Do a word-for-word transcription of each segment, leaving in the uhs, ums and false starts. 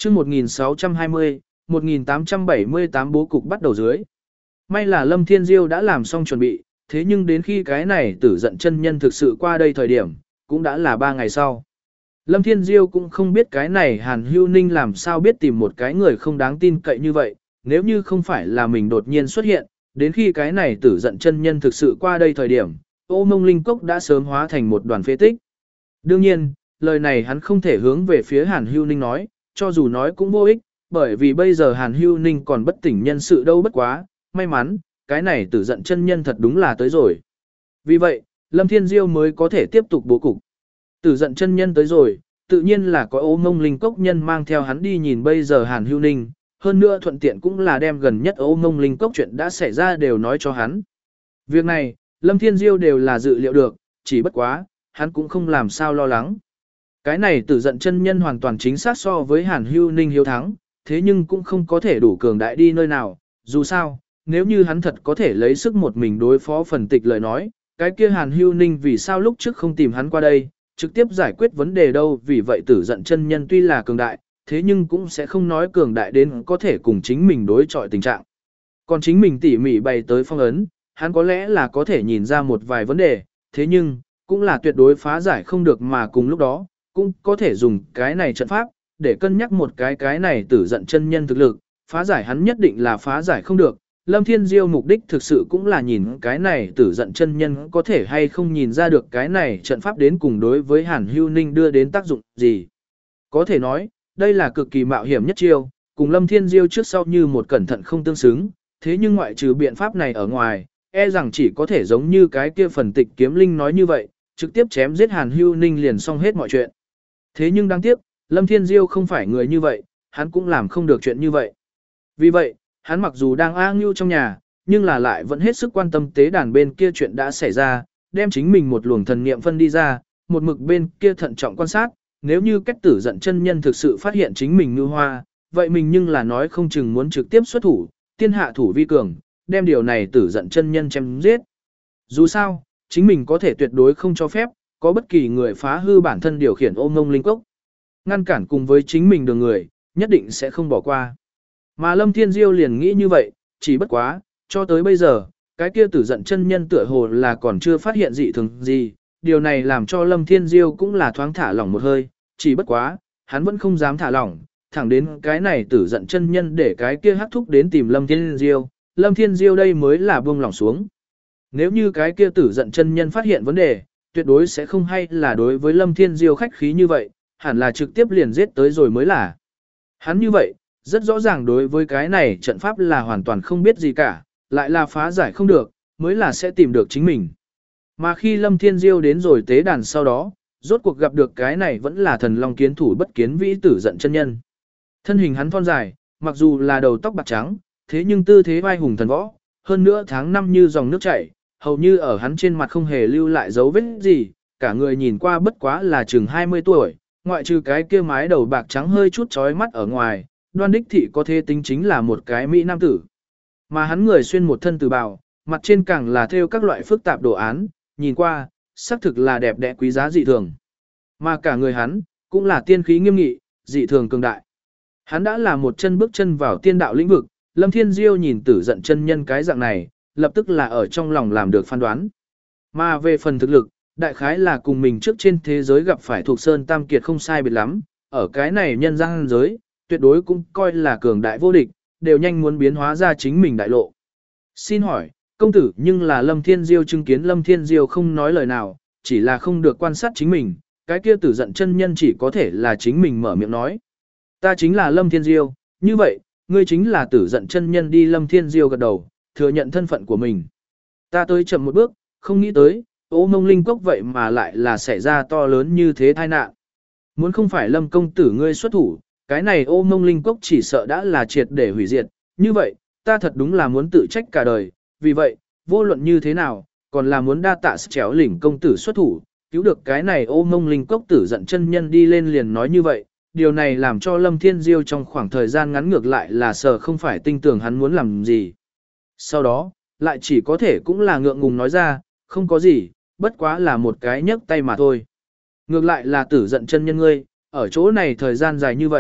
chương một nghìn sáu trăm hai mươi, một nghìn tám trăm bảy mươi tám bố cục bắt đầu dưới. May là Lâm Thiên Diêu đã làm xong chuẩn bị, thế nhưng đến khi cái này tử giận chân nhân thực sự qua đây thời điểm, cũng đã là ba ngày sau. Lâm Thiên Diêu cũng không biết cái này Hàn Hưu Ninh làm sao biết tìm một cái người không đáng tin cậy như vậy, nếu như không phải là mình đột nhiên xuất hiện, đến khi cái này tử giận chân nhân thực sự qua đây thời điểm, Ô Mông Linh Cốc đã sớm hóa thành một đoàn phế tích. Đương nhiên, lời này hắn không thể hướng về phía Hàn Hưu Ninh nói, cho dù nói cũng vô ích, bởi vì bây giờ Hàn Hưu Ninh còn bất tỉnh nhân sự đâu bất quá, may mắn, cái này tử giận chân nhân thật đúng là tới rồi. Vì vậy, Lâm Thiên Diêu mới có thể tiếp tục bố cục. Tử giận chân nhân tới rồi, tự nhiên là có Ô Mông Linh Cốc nhân mang theo hắn đi nhìn bây giờ Hàn Hưu Ninh, hơn nữa thuận tiện cũng là đem gần nhất Ô Mông Linh Cốc chuyện đã xảy ra đều nói cho hắn. Việc này, Lâm Thiên Diêu đều là dự liệu được, chỉ bất quá, hắn cũng không làm sao lo lắng. Cái này tử giận chân nhân hoàn toàn chính xác so với Hàn Hưu Ninh hiếu thắng, thế nhưng cũng không có thể đủ cường đại đi nơi nào, dù sao, nếu như hắn thật có thể lấy sức một mình đối phó phần tịch lời nói, cái kia Hàn Hưu Ninh vì sao lúc trước không tìm hắn qua đây, trực tiếp giải quyết vấn đề đâu, vì vậy tử giận chân nhân tuy là cường đại, thế nhưng cũng sẽ không nói cường đại đến có thể cùng chính mình đối chọi tình trạng. Còn chính mình tỉ mỉ bày tới phong ấn, hắn có lẽ là có thể nhìn ra một vài vấn đề, thế nhưng, cũng là tuyệt đối phá giải không được mà cùng lúc đó, cũng có thể dùng cái này trận pháp, để cân nhắc một cái cái này tử giận chân nhân thực lực, phá giải hắn nhất định là phá giải không được. Lâm Thiên Diêu mục đích thực sự cũng là nhìn cái này tử giận chân nhân có thể hay không nhìn ra được cái này trận pháp đến cùng đối với Hàn Hưu Ninh đưa đến tác dụng gì. Có thể nói, đây là cực kỳ mạo hiểm nhất chiêu, cùng Lâm Thiên Diêu trước sau như một cẩn thận không tương xứng, thế nhưng ngoại trừ biện pháp này ở ngoài, e rằng chỉ có thể giống như cái kia phần tịch kiếm linh nói như vậy, trực tiếp chém giết Hàn Hưu Ninh liền xong hết mọi chuyện. Thế nhưng đáng tiếc, Lâm Thiên Diêu không phải người như vậy, hắn cũng làm không được chuyện như vậy. Vì vậy, hắn mặc dù đang a ngưu trong nhà, nhưng là lại vẫn hết sức quan tâm tế đàn bên kia chuyện đã xảy ra, đem chính mình một luồng thần niệm phân đi ra, một mực bên kia thận trọng quan sát, nếu như cách tử giận chân nhân thực sự phát hiện chính mình ngư hoa, vậy mình nhưng là nói không chừng muốn trực tiếp xuất thủ, tiên hạ thủ vi cường, đem điều này tử giận chân nhân chém giết. Dù sao, chính mình có thể tuyệt đối không cho phép, có bất kỳ người phá hư bản thân điều khiển Ô Mông Linh Cốc. Ngăn cản cùng với chính mình đường người, nhất định sẽ không bỏ qua. Mà Lâm Thiên Diêu liền nghĩ như vậy, chỉ bất quá, cho tới bây giờ, cái kia tử giận chân nhân tựa hồ là còn chưa phát hiện dị thường gì, điều này làm cho Lâm Thiên Diêu cũng là thoáng thả lỏng một hơi, chỉ bất quá, hắn vẫn không dám thả lỏng, thẳng đến cái này tử giận chân nhân để cái kia hắc thúc đến tìm Lâm Thiên Diêu, Lâm Thiên Diêu đây mới là buông lỏng xuống. Nếu như cái kia tử giận chân nhân phát hiện vấn đề, tuyệt đối sẽ không hay là đối với Lâm Thiên Diêu khách khí như vậy, hẳn là trực tiếp liền giết tới rồi mới là. Hắn như vậy, rất rõ ràng đối với cái này trận pháp là hoàn toàn không biết gì cả, lại là phá giải không được, mới là sẽ tìm được chính mình. Mà khi Lâm Thiên Diêu đến rồi tế đàn sau đó, rốt cuộc gặp được cái này vẫn là thần long kiến thủ bất kiến vĩ tử giận chân nhân. Thân hình hắn thon dài, mặc dù là đầu tóc bạc trắng, thế nhưng tư thế vai hùng thần võ, hơn nữa tháng năm như dòng nước chảy, hầu như ở hắn trên mặt không hề lưu lại dấu vết gì, cả người nhìn qua bất quá là chừng hai mươi tuổi, ngoại trừ cái kia mái đầu bạc trắng hơi chút chói mắt ở ngoài, Đoan Đích Thị có thể tính chính là một cái mỹ nam tử. Mà hắn người xuyên một thân từ bào, mặt trên càng là thêu các loại phức tạp đồ án, nhìn qua, xác thực là đẹp đẽ quý giá dị thường. Mà cả người hắn, cũng là tiên khí nghiêm nghị, dị thường cường đại. Hắn đã là một chân bước chân vào tiên đạo lĩnh vực, Lâm Thiên Diêu nhìn tử giận chân nhân cái dạng này, lập tức là ở trong lòng làm được phán đoán. Mà về phần thực lực, đại khái là cùng mình trước trên thế giới gặp phải thuộc Sơn Tam Kiệt không sai biệt lắm, ở cái này nhân gian giới, tuyệt đối cũng coi là cường đại vô địch, đều nhanh muốn biến hóa ra chính mình đại lộ. Xin hỏi, công tử nhưng là Lâm Thiên Diêu chứng kiến Lâm Thiên Diêu không nói lời nào, chỉ là không được quan sát chính mình, cái kia tử giận chân nhân chỉ có thể là chính mình mở miệng nói. Ta chính là Lâm Thiên Diêu, như vậy, ngươi chính là tử giận chân nhân đi. Lâm Thiên Diêu gật đầu, thừa nhận thân phận của mình. Ta tới chậm một bước, không nghĩ tới, Ô Mông Linh Cốc vậy mà lại là xảy ra to lớn như thế tai nạn. Muốn không phải Lâm công tử ngươi xuất thủ, cái này Ô Mông Linh Cốc chỉ sợ đã là triệt để hủy diệt, như vậy, ta thật đúng là muốn tự trách cả đời, vì vậy, vô luận như thế nào, còn là muốn đa tạ chéo lỉnh công tử xuất thủ, cứu được cái này Ô Mông Linh Cốc tử giận chân nhân đi lên liền nói như vậy, điều này làm cho Lâm Thiên Diêu trong khoảng thời gian ngắn ngược lại là sợ không phải tinh tưởng hắn muốn làm gì. Sau đó, lại chỉ có thể cũng là ngượng ngùng nói ra, không có gì, bất quá là một cái nhấc tay mà thôi. Ngược lại là tử giận chân nhân ngươi, ở chỗ này thời gian dài như vậy,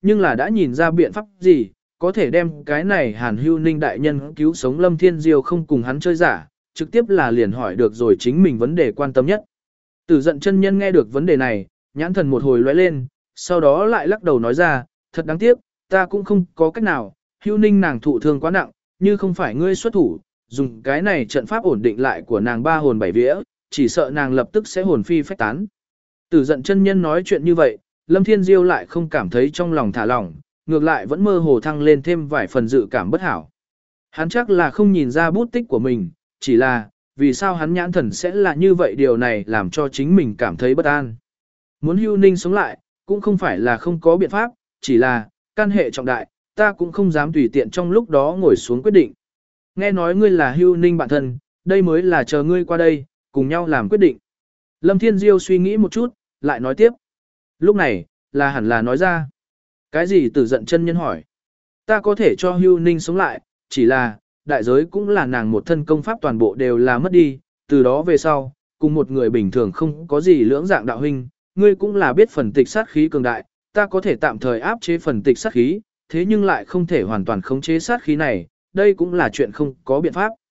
nhưng là đã nhìn ra biện pháp gì, có thể đem cái này Hàn Hưu Ninh đại nhân cứu sống Lâm Thiên Diêu không cùng hắn chơi giả, trực tiếp là liền hỏi được rồi chính mình vấn đề quan tâm nhất. Tử giận chân nhân nghe được vấn đề này, nhãn thần một hồi lóe lên, sau đó lại lắc đầu nói ra, thật đáng tiếc, ta cũng không có cách nào, Hưu Ninh nàng thụ thương quá nặng, như không phải ngươi xuất thủ, dùng cái này trận pháp ổn định lại của nàng ba hồn bảy vía, chỉ sợ nàng lập tức sẽ hồn phi phách tán. Tử giận chân nhân nói chuyện như vậy, Lâm Thiên Diêu lại không cảm thấy trong lòng thả lỏng, ngược lại vẫn mơ hồ thăng lên thêm vài phần dự cảm bất hảo. Hắn chắc là không nhìn ra bút tích của mình, chỉ là, vì sao hắn nhãn thần sẽ là như vậy, điều này làm cho chính mình cảm thấy bất an. Muốn Hưu Ninh sống lại, cũng không phải là không có biện pháp, chỉ là, căn hệ trọng đại, ta cũng không dám tùy tiện trong lúc đó ngồi xuống quyết định. Nghe nói ngươi là Hưu Ninh bạn thân, đây mới là chờ ngươi qua đây, cùng nhau làm quyết định. Lâm Thiên Diêu suy nghĩ một chút, lại nói tiếp. Lúc này, là hẳn là nói ra. Cái gì Tử giận chân nhân hỏi? Ta có thể cho Hưu Ninh sống lại, chỉ là, đại giới cũng là nàng một thân công pháp toàn bộ đều là mất đi, từ đó về sau, cùng một người bình thường không có gì lưỡng dạng đạo huynh, ngươi cũng là biết phần tịch sát khí cường đại, ta có thể tạm thời áp chế phần tịch sát khí, thế nhưng lại không thể hoàn toàn khống chế sát khí này, đây cũng là chuyện không có biện pháp.